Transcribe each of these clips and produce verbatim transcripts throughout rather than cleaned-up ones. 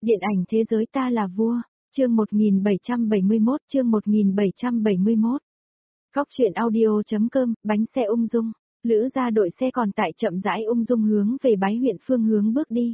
Điện ảnh thế giới ta là vua, chương một nghìn bảy trăm bảy mươi mốt, chương một nghìn bảy trăm bảy mươi mốt. Góc truyện audio.com, bánh xe ung dung, Lữ gia đội xe còn tại chậm rãi ung dung hướng về Bái huyện phương hướng bước đi.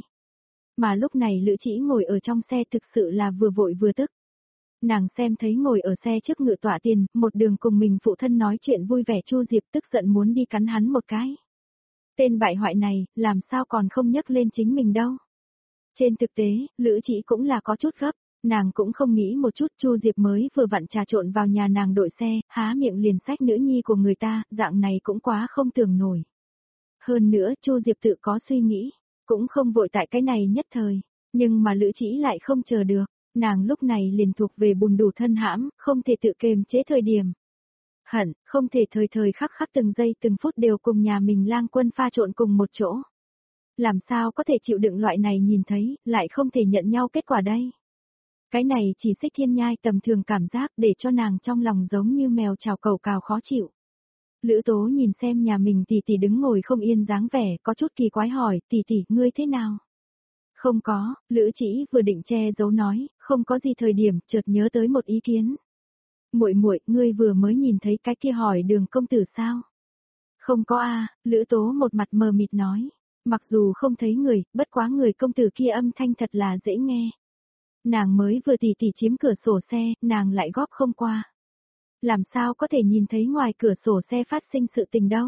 Mà lúc này Lữ Chỉ ngồi ở trong xe thực sự là vừa vội vừa tức. Nàng xem thấy ngồi ở xe trước ngự tọa tiền, một đường cùng mình phụ thân nói chuyện vui vẻ Chu Diệp tức giận muốn đi cắn hắn một cái. Tên bại hoại này, làm sao còn không nhắc lên chính mình đâu. Trên thực tế, Lữ Chỉ cũng là có chút gấp, nàng cũng không nghĩ một chút Chu Diệp mới vừa vặn trà trộn vào nhà nàng đội xe, há miệng liền xách nữ nhi của người ta, dạng này cũng quá không tưởng nổi. Hơn nữa Chu Diệp tự có suy nghĩ, cũng không vội tại cái này nhất thời, nhưng mà Lữ Chỉ lại không chờ được, nàng lúc này liền thuộc về bùn đủ thân hãm, không thể tự kiềm chế thời điểm. Hận, không thể thời thời khắc khắc từng giây từng phút đều cùng nhà mình lang quân pha trộn cùng một chỗ. Làm sao có thể chịu đựng loại này nhìn thấy, lại không thể nhận nhau kết quả đây. Cái này chỉ xích thiên nhai tầm thường cảm giác để cho nàng trong lòng giống như mèo chào cầu cào khó chịu. Lữ Tố nhìn xem nhà mình tỷ tỷ đứng ngồi không yên dáng vẻ, có chút kỳ quái hỏi, tỷ tỷ, ngươi thế nào? Không có, Lữ Chỉ vừa định che giấu nói, không có gì thời điểm, chợt nhớ tới một ý kiến. Muội muội, ngươi vừa mới nhìn thấy cái kia hỏi Đường công tử sao? Không có a, Lữ Tố một mặt mờ mịt nói. Mặc dù không thấy người, bất quá người công tử kia âm thanh thật là dễ nghe. Nàng mới vừa tỉ tỉ chiếm cửa sổ xe, nàng lại góp không qua. Làm sao có thể nhìn thấy ngoài cửa sổ xe phát sinh sự tình đâu.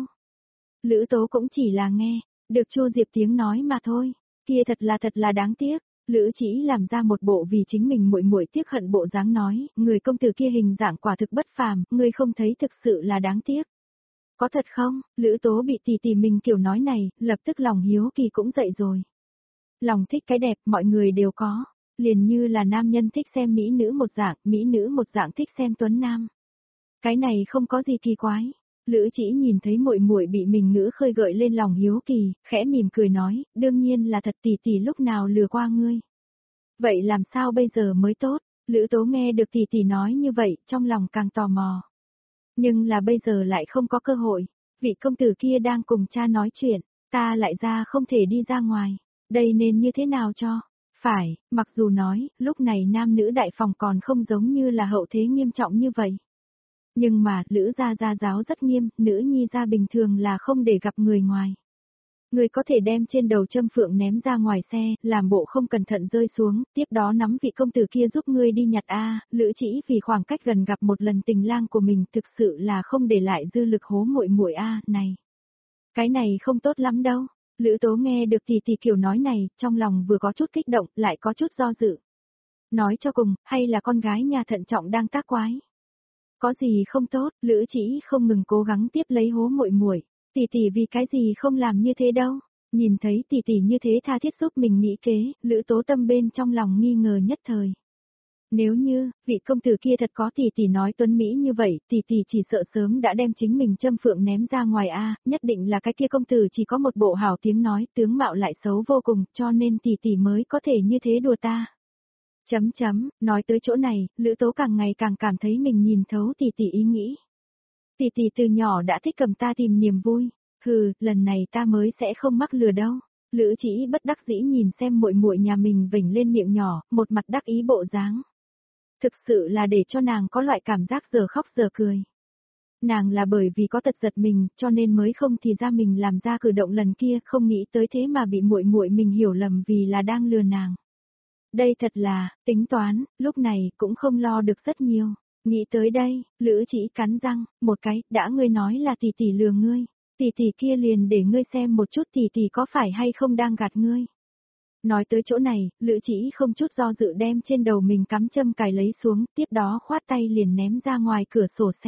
Lữ Tố cũng chỉ là nghe, được Chu Diệp tiếng nói mà thôi, kia thật là thật là đáng tiếc. Lữ Chỉ làm ra một bộ vì chính mình muội muội tiếc hận bộ dáng nói, người công tử kia hình dạng quả thực bất phàm, ngươi không thấy thực sự là đáng tiếc. Có thật không? Lữ Tố bị tỷ tỷ mình kiểu nói này, lập tức lòng hiếu kỳ cũng dậy rồi. Lòng thích cái đẹp mọi người đều có, liền như là nam nhân thích xem mỹ nữ một dạng, mỹ nữ một dạng thích xem tuấn nam. Cái này không có gì kỳ quái. Lữ Chỉ nhìn thấy muội muội bị mình ngữ khơi gợi lên lòng hiếu kỳ, khẽ mỉm cười nói, đương nhiên là thật tỷ tỷ lúc nào lừa qua ngươi. Vậy làm sao bây giờ mới tốt? Lữ Tố nghe được tỷ tỷ nói như vậy, trong lòng càng tò mò. Nhưng là bây giờ lại không có cơ hội, vị công tử kia đang cùng cha nói chuyện, ta lại ra không thể đi ra ngoài, đây nên như thế nào cho? Phải, mặc dù nói, lúc này nam nữ đại phòng còn không giống như là hậu thế nghiêm trọng như vậy. Nhưng mà, Lữ gia gia giáo rất nghiêm, nữ nhi gia bình thường là không để gặp người ngoài. Người có thể đem trên đầu châm phượng ném ra ngoài xe, làm bộ không cẩn thận rơi xuống, tiếp đó nắm vị công tử kia giúp ngươi đi nhặt a. Lữ Chỉ vì khoảng cách gần gặp một lần tình lang của mình thực sự là không để lại dư lực hố muội muội a, này. Cái này không tốt lắm đâu. Lữ Tố nghe được tỷ tỷ kiểu nói này, trong lòng vừa có chút kích động, lại có chút do dự. Nói cho cùng, hay là con gái nhà thận trọng đang tác quái. Có gì không tốt, Lữ Chỉ không ngừng cố gắng tiếp lấy hố muội muội. Tỷ tỷ vì cái gì không làm như thế đâu, nhìn thấy tỷ tỷ như thế tha thiết giúp mình nghĩ kế, Lữ Tố tâm bên trong lòng nghi ngờ nhất thời. Nếu như, vị công tử kia thật có tỷ tỷ nói tuấn Mỹ như vậy, tỷ tỷ chỉ sợ sớm đã đem chính mình châm phượng ném ra ngoài a, nhất định là cái kia công tử chỉ có một bộ hảo tiếng nói, tướng mạo lại xấu vô cùng, cho nên tỷ tỷ mới có thể như thế đùa ta. Chấm chấm, nói tới chỗ này, Lữ Tố càng ngày càng cảm thấy mình nhìn thấu tỷ tỷ ý nghĩ. Tỷ tỷ từ nhỏ đã thích cầm ta tìm niềm vui, hừ, lần này ta mới sẽ không mắc lừa đâu. Lữ Chỉ bất đắc dĩ nhìn xem muội muội nhà mình vểnh lên miệng nhỏ, một mặt đắc ý bộ dáng. Thực sự là để cho nàng có loại cảm giác giờ khóc giờ cười. Nàng là bởi vì có tật giật mình, cho nên mới không thì ra mình làm ra cử động lần kia, không nghĩ tới thế mà bị muội muội mình hiểu lầm vì là đang lừa nàng. Đây thật là, tính toán, lúc này cũng không lo được rất nhiều. Nghĩ tới đây, Lữ Chỉ cắn răng, một cái, đã ngươi nói là tỷ tỷ lừa ngươi, tỷ tỷ kia liền để ngươi xem một chút tỷ tỷ có phải hay không đang gạt ngươi. Nói tới chỗ này, Lữ Chỉ không chút do dự đem trên đầu mình cắm châm cài lấy xuống, tiếp đó khoát tay liền ném ra ngoài cửa sổ xe.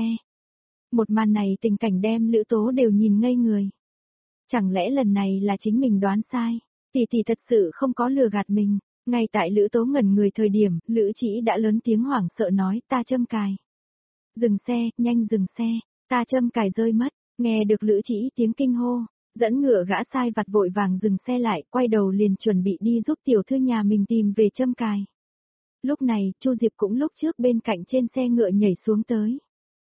Một màn này tình cảnh đem Lữ Tố đều nhìn ngây người. Chẳng lẽ lần này là chính mình đoán sai, tỷ tỷ thật sự không có lừa gạt mình. Ngay tại Lữ Tố ngẩn người thời điểm, Lữ Chỉ đã lớn tiếng hoảng sợ nói, ta châm cài. Dừng xe, nhanh dừng xe, ta châm cài rơi mất, nghe được Lữ Chỉ tiếng kinh hô, dẫn ngựa gã sai vặt vội vàng dừng xe lại, quay đầu liền chuẩn bị đi giúp tiểu thư nhà mình tìm về châm cài. Lúc này, Chu Diệp cũng lúc trước bên cạnh trên xe ngựa nhảy xuống tới.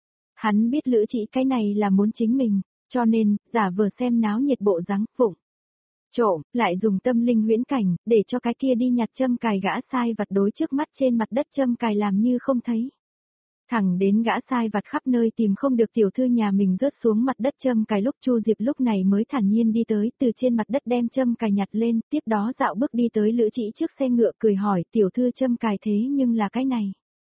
Hắn biết Lữ Chỉ cái này là muốn chính mình, cho nên, giả vờ xem náo nhiệt bộ dáng phụng. trộm, lại dùng tâm linh huyễn cảnh, để cho cái kia đi nhặt châm cài gã sai vặt đối trước mắt trên mặt đất châm cài làm như không thấy. Thẳng đến gã sai vặt khắp nơi tìm không được tiểu thư nhà mình rớt xuống mặt đất châm cài lúc Chu Diệp lúc này mới thản nhiên đi tới từ trên mặt đất đem châm cài nhặt lên, tiếp đó dạo bước đi tới Lữ Chỉ trước xe ngựa cười hỏi tiểu thư châm cài thế nhưng là cái này.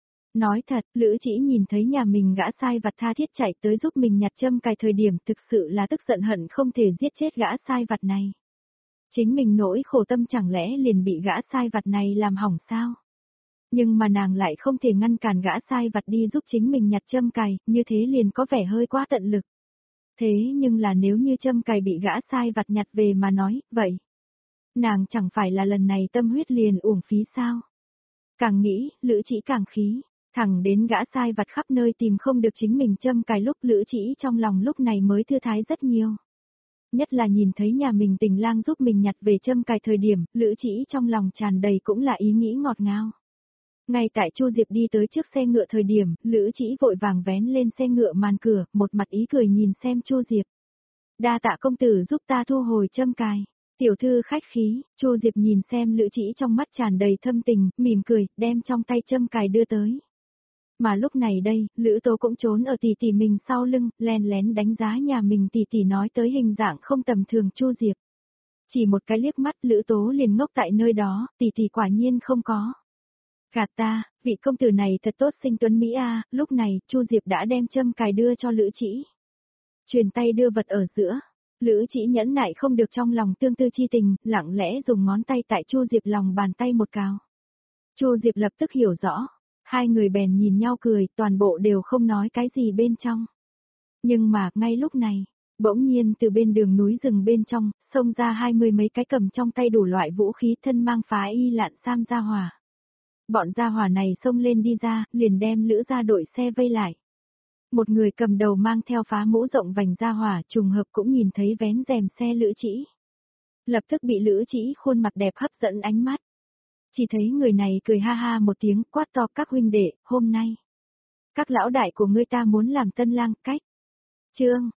Nói thật, Lữ Chỉ nhìn thấy nhà mình gã sai vặt tha thiết chạy tới giúp mình nhặt châm cài thời điểm thực sự là tức giận hận không thể giết chết gã sai vặt này. Chính mình nỗi khổ tâm chẳng lẽ liền bị gã sai vặt này làm hỏng sao? Nhưng mà nàng lại không thể ngăn cản gã sai vặt đi giúp chính mình nhặt châm cài, như thế liền có vẻ hơi quá tận lực. Thế nhưng là nếu như châm cài bị gã sai vặt nhặt về mà nói, vậy, nàng chẳng phải là lần này tâm huyết liền uổng phí sao? Càng nghĩ, Lữ Chỉ càng khí, thẳng đến gã sai vặt khắp nơi tìm không được chính mình châm cài lúc Lữ Chỉ trong lòng lúc này mới thư thái rất nhiều. Nhất là nhìn thấy nhà mình tình lang giúp mình nhặt về châm cài thời điểm, Lữ Chỉ trong lòng tràn đầy cũng là ý nghĩ ngọt ngào. Ngay tại Chu Diệp đi tới trước xe ngựa thời điểm, Lữ Chỉ vội vàng vén lên xe ngựa màn cửa, một mặt ý cười nhìn xem Chu Diệp. Đa tạ công tử giúp ta thu hồi châm cài. Tiểu thư khách khí, Chu Diệp nhìn xem Lữ Chỉ trong mắt tràn đầy thâm tình, mỉm cười, đem trong tay châm cài đưa tới. Mà lúc này đây, Lữ Tố cũng trốn ở tỷ tỷ mình sau lưng, len lén đánh giá nhà mình tỷ tỷ nói tới hình dạng không tầm thường Chu Diệp. Chỉ một cái liếc mắt Lữ Tố liền ngốc tại nơi đó, tỷ tỷ quả nhiên không có. Gạt ta, vị công tử này thật tốt xinh tuấn Mỹ a. Lúc này, Chu Diệp đã đem châm cài đưa cho Lữ Chỉ. Truyền tay đưa vật ở giữa. Lữ Chỉ nhẫn nại không được trong lòng tương tư chi tình, lặng lẽ dùng ngón tay tại Chu Diệp lòng bàn tay một cào. Chu Diệp lập tức hiểu rõ. Hai người bèn nhìn nhau cười, toàn bộ đều không nói cái gì bên trong. Nhưng mà, ngay lúc này, bỗng nhiên từ bên đường núi rừng bên trong, xông ra hai mươi mấy cái cầm trong tay đủ loại vũ khí thân mang phá y lạn sam gia hỏa. Bọn gia hỏa này xông lên đi ra, liền đem Lữ gia đội xe vây lại. Một người cầm đầu mang theo phá mũ rộng vành gia hỏa trùng hợp cũng nhìn thấy vén rèm xe Lữ Chỉ. Lập tức bị Lữ Chỉ khuôn mặt đẹp hấp dẫn ánh mắt. Chỉ thấy người này cười ha ha một tiếng quát to các huynh đệ, hôm nay. Các lão đại của ngươi ta muốn làm tân lang cách. Chương